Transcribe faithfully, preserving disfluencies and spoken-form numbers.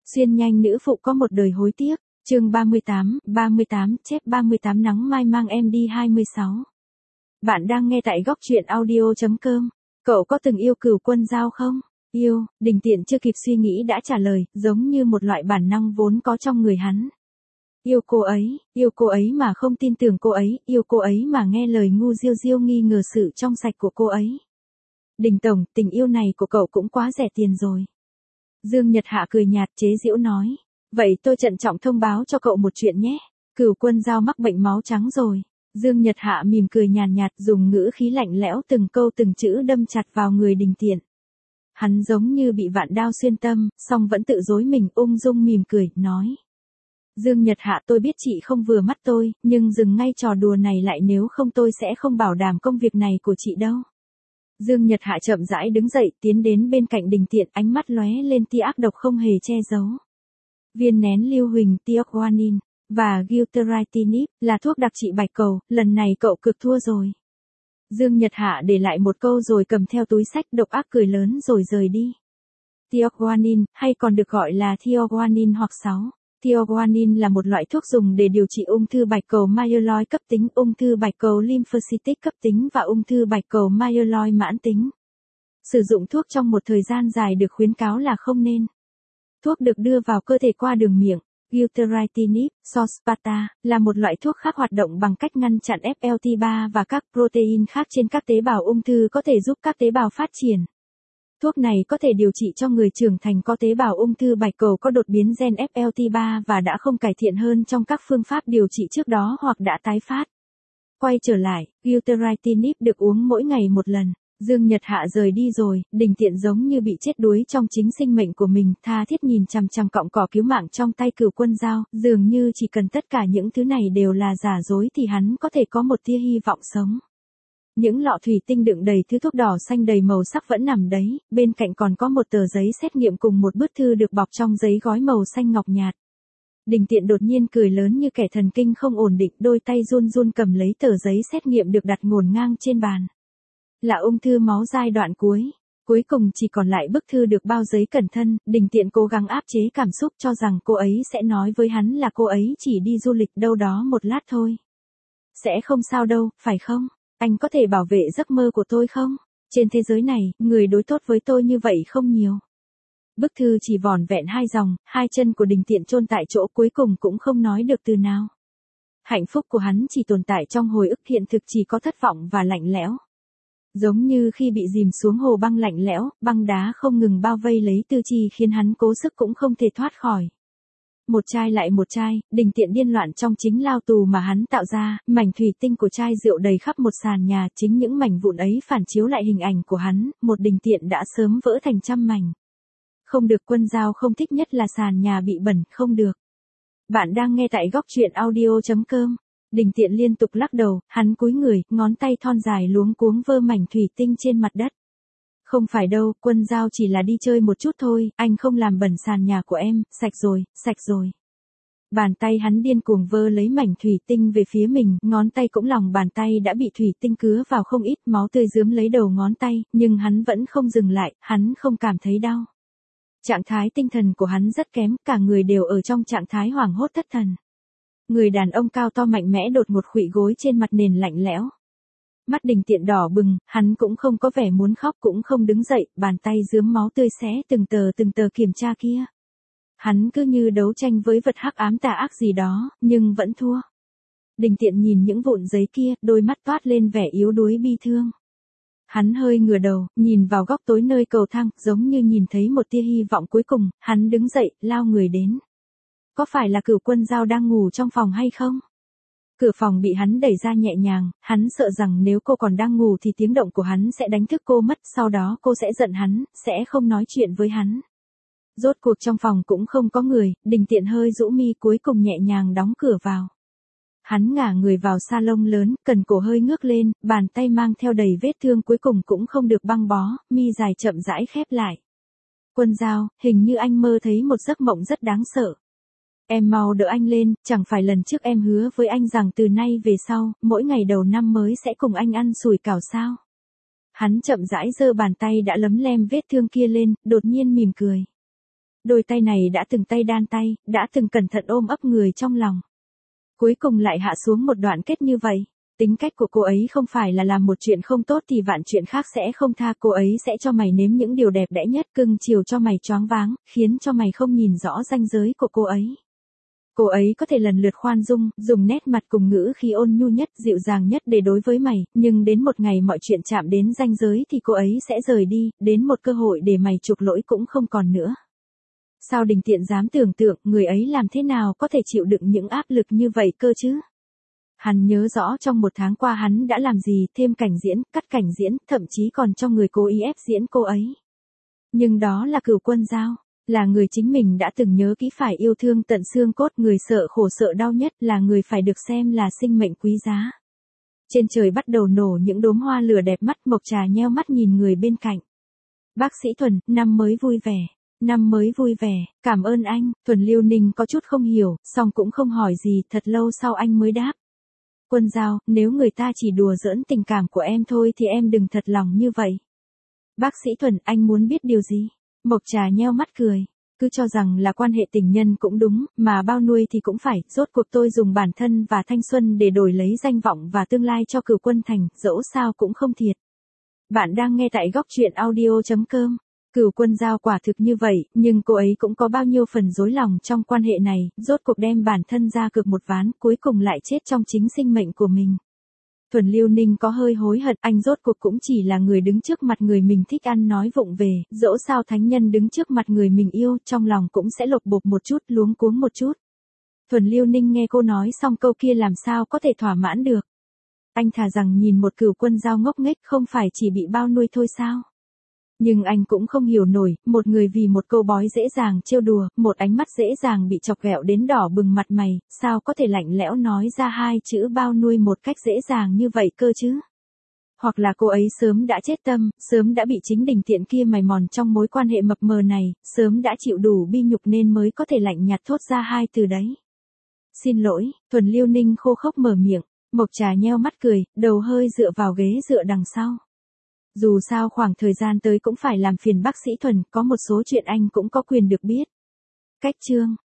Xuyên nhanh nữ phụ có một đời hối tiếc, chương ba mươi tám, ba mươi tám, chép ba mươi tám nắng mai mang em đi hai mươi sáu. Bạn đang nghe tại góc truyện audio chấm com. Cậu có từng yêu Cửu Quân Dao không? Yêu, Đình Tiện chưa kịp suy nghĩ đã trả lời, giống như một loại bản năng vốn có trong người hắn. Yêu cô ấy, yêu cô ấy mà không tin tưởng cô ấy, yêu cô ấy mà nghe lời ngu diêu diêu nghi ngờ sự trong sạch của cô ấy. Đình Tổng, tình yêu này của cậu cũng quá rẻ tiền rồi. Dương Nhật Hạ cười nhạt chế giễu nói. Vậy tôi trân trọng thông báo cho cậu một chuyện nhé. Cửu Quân Dao mắc bệnh máu trắng rồi. Dương Nhật Hạ mỉm cười nhàn nhạt, nhạt dùng ngữ khí lạnh lẽo từng câu từng chữ đâm chặt vào người Đình Tiện. Hắn giống như bị vạn đao xuyên tâm, song vẫn tự dối mình ung dung mỉm cười, nói. Dương Nhật Hạ, tôi biết chị không vừa mắt tôi, nhưng dừng ngay trò đùa này lại, nếu không tôi sẽ không bảo đảm công việc này của chị đâu. Dương Nhật Hạ chậm rãi đứng dậy, tiến đến bên cạnh Đình Tiện, ánh mắt lóe lên tia ác độc không hề che giấu. Viên nén lưu huỳnh Tioguanin và Gilteritinib là thuốc đặc trị bạch cầu, lần này cậu cực thua rồi. Dương Nhật Hạ để lại một câu rồi cầm theo túi sách độc ác cười lớn rồi rời đi. Tioguanin, hay còn được gọi là Tioguanin hoặc sáu. Tioguanin là một loại thuốc dùng để điều trị ung thư bạch cầu myeloid cấp tính, ung thư bạch cầu lymphocytic cấp tính và ung thư bạch cầu myeloid mãn tính. Sử dụng thuốc trong một thời gian dài được khuyến cáo là không nên. Thuốc được đưa vào cơ thể qua đường miệng. Gilteritinib, Sospata, là một loại thuốc khác hoạt động bằng cách ngăn chặn F L T ba và các protein khác trên các tế bào ung thư có thể giúp các tế bào phát triển. Thuốc này có thể điều trị cho người trưởng thành có tế bào ung thư bạch cầu có đột biến gen F L T ba và đã không cải thiện hơn trong các phương pháp điều trị trước đó hoặc đã tái phát. Quay trở lại, Gilteritinib được uống mỗi ngày một lần. Dương Nhật Hạ rời đi rồi, Đình Tiện giống như bị chết đuối trong chính sinh mệnh của mình, tha thiết nhìn chằm chằm cọng cỏ cứu mạng trong tay Cửu Quân Dao, dường như chỉ cần tất cả những thứ này đều là giả dối thì hắn có thể có một tia hy vọng sống. Những lọ thủy tinh đựng đầy thứ thuốc đỏ xanh đầy màu sắc vẫn nằm đấy, bên cạnh còn có một tờ giấy xét nghiệm cùng một bức thư được bọc trong giấy gói màu xanh ngọc nhạt. Đình Tiện đột nhiên cười lớn như kẻ thần kinh không ổn định, đôi tay run run cầm lấy tờ giấy xét nghiệm được đặt ngổn ngang trên bàn. Là ung thư máu giai đoạn cuối. Cuối cùng chỉ còn lại bức thư được bao giấy cẩn thận, Đình Tiện cố gắng áp chế cảm xúc cho rằng cô ấy sẽ nói với hắn là cô ấy chỉ đi du lịch đâu đó một lát thôi. Sẽ không sao đâu, phải không? Anh có thể bảo vệ giấc mơ của tôi không? Trên thế giới này, người đối tốt với tôi như vậy không nhiều. Bức thư chỉ vỏn vẹn hai dòng, hai chân của Đình Tiện chôn tại chỗ, cuối cùng cũng không nói được từ nào. Hạnh phúc của hắn chỉ tồn tại trong hồi ức, hiện thực chỉ có thất vọng và lạnh lẽo. Giống như khi bị dìm xuống hồ băng lạnh lẽo, băng đá không ngừng bao vây lấy tư chi khiến hắn cố sức cũng không thể thoát khỏi. Một chai lại một chai, Đình Tiện điên loạn trong chính lao tù mà hắn tạo ra, mảnh thủy tinh của chai rượu đầy khắp một sàn nhà, chính những mảnh vụn ấy phản chiếu lại hình ảnh của hắn, một Đình Tiện đã sớm vỡ thành trăm mảnh. Không được, Quân Dao không thích nhất là sàn nhà bị bẩn, không được. Bạn đang nghe tại góc truyện audio chấm com. Đình Tiện liên tục lắc đầu, hắn cúi người, ngón tay thon dài luống cuống vơ mảnh thủy tinh trên mặt đất. Không phải đâu, Quân Dao chỉ là đi chơi một chút thôi, anh không làm bẩn sàn nhà của em, sạch rồi, sạch rồi. Bàn tay hắn điên cuồng vơ lấy mảnh thủy tinh về phía mình, ngón tay cũng lòng bàn tay đã bị thủy tinh cứa vào không ít, máu tươi rướm lấy đầu ngón tay, nhưng hắn vẫn không dừng lại, hắn không cảm thấy đau. Trạng thái tinh thần của hắn rất kém, cả người đều ở trong trạng thái hoảng hốt thất thần. Người đàn ông cao to mạnh mẽ đột một khuỵu gối trên mặt nền lạnh lẽo. Mắt Đình Tiện đỏ bừng, hắn cũng không có vẻ muốn khóc, cũng không đứng dậy, bàn tay rướm máu tươi xé từng tờ từng tờ kiểm tra kia. Hắn cứ như đấu tranh với vật hắc ám tà ác gì đó, nhưng vẫn thua. Đình Tiện nhìn những vụn giấy kia, đôi mắt toát lên vẻ yếu đuối bi thương. Hắn hơi ngửa đầu, nhìn vào góc tối nơi cầu thang, giống như nhìn thấy một tia hy vọng cuối cùng, hắn đứng dậy, lao người đến. Có phải là Cửu Quân Dao đang ngủ trong phòng hay không? Cửa phòng bị hắn đẩy ra nhẹ nhàng, hắn sợ rằng nếu cô còn đang ngủ thì tiếng động của hắn sẽ đánh thức cô mất, sau đó cô sẽ giận hắn, sẽ không nói chuyện với hắn. Rốt cuộc trong phòng cũng không có người, Đình Tiện hơi rũ mi cuối cùng nhẹ nhàng đóng cửa vào. Hắn ngả người vào salon lớn, cần cổ hơi ngước lên, bàn tay mang theo đầy vết thương cuối cùng cũng không được băng bó, mi dài chậm rãi khép lại. Quân Dao, hình như anh mơ thấy một giấc mộng rất đáng sợ. Em mau đỡ anh lên, chẳng phải lần trước em hứa với anh rằng từ nay về sau, mỗi ngày đầu năm mới sẽ cùng anh ăn sủi cảo sao? Hắn chậm rãi giơ bàn tay đã lấm lem vết thương kia lên, đột nhiên mỉm cười. đôi tay này đã từng tay đan tay, đã từng cẩn thận ôm ấp người trong lòng. Cuối cùng lại hạ xuống một đoạn kết như vậy. Tính cách của cô ấy không phải là làm một chuyện không tốt thì vạn chuyện khác sẽ không tha, cô ấy sẽ cho mày nếm những điều đẹp đẽ nhất, cưng chiều cho mày choáng váng, khiến cho mày không nhìn rõ ranh giới của cô ấy. Cô ấy có thể lần lượt khoan dung, dùng nét mặt cùng ngữ khí ôn nhu nhất, dịu dàng nhất để đối với mày, nhưng đến một ngày mọi chuyện chạm đến ranh giới thì cô ấy sẽ rời đi, đến một cơ hội để mày chuộc lỗi cũng không còn nữa. Sao Đình Tiện dám tưởng tượng người ấy làm thế nào có thể chịu đựng những áp lực như vậy cơ chứ? Hắn nhớ rõ trong một tháng qua hắn đã làm gì, thêm cảnh diễn, cắt cảnh diễn, thậm chí còn cho người cố ý ép diễn cô ấy. Nhưng đó là Cửu Quân Dao, là người chính mình đã từng nhớ kỹ phải yêu thương tận xương cốt, người sợ khổ sợ đau nhất, là người phải được xem là sinh mệnh quý giá. Trên trời bắt đầu nổ những đốm hoa lửa đẹp mắt, Mộc Trà nheo mắt nhìn người bên cạnh. Bác sĩ Thuần, năm mới vui vẻ. Năm mới vui vẻ, cảm ơn anh. Thuần Liêu Ninh có chút không hiểu, song cũng không hỏi gì, thật lâu sau anh mới đáp. Quân Dao, nếu người ta chỉ đùa giỡn tình cảm của em thôi thì em đừng thật lòng như vậy. Bác sĩ Thuần, anh muốn biết điều gì? Mộc Trà nheo mắt cười. Cứ cho rằng là quan hệ tình nhân cũng đúng, mà bao nuôi thì cũng phải, rốt cuộc tôi dùng bản thân và thanh xuân để đổi lấy danh vọng và tương lai cho Cửu Quân Thành, dẫu sao cũng không thiệt. Bạn đang nghe tại góc truyện audio chấm com. Cửu Quân Dao quả thực như vậy, nhưng cô ấy cũng có bao nhiêu phần rối lòng trong quan hệ này, rốt cuộc đem bản thân ra cược một ván, cuối cùng lại chết trong chính sinh mệnh của mình. Thuần Liêu Ninh có hơi hối hận, anh rốt cuộc cũng chỉ là người đứng trước mặt người mình thích ăn nói vụng về, dẫu sao thánh nhân đứng trước mặt người mình yêu, trong lòng cũng sẽ lột bột một chút, luống cuống một chút. Thuần Liêu Ninh nghe cô nói xong câu kia làm sao có thể thỏa mãn được. Anh thà rằng nhìn một Cửu Quân Dao ngốc nghếch, không phải chỉ bị bao nuôi thôi sao? Nhưng anh cũng không hiểu nổi, một người vì một câu bói dễ dàng trêu đùa, một ánh mắt dễ dàng bị chọc ghẹo đến đỏ bừng mặt mày, sao có thể lạnh lẽo nói ra hai chữ bao nuôi một cách dễ dàng như vậy cơ chứ? Hoặc là cô ấy sớm đã chết tâm, sớm đã bị chính Đình Tiện kia mài mòn trong mối quan hệ mập mờ này, sớm đã chịu đủ bi nhục nên mới có thể lạnh nhạt thốt ra hai từ đấy. Xin lỗi, Thuần Liêu Ninh khô khốc mở miệng, Mộc Trà nheo mắt cười, đầu hơi dựa vào ghế dựa đằng sau. Dù sao khoảng thời gian tới cũng phải làm phiền bác sĩ Thuần, có một số chuyện anh cũng có quyền được biết. Cách chương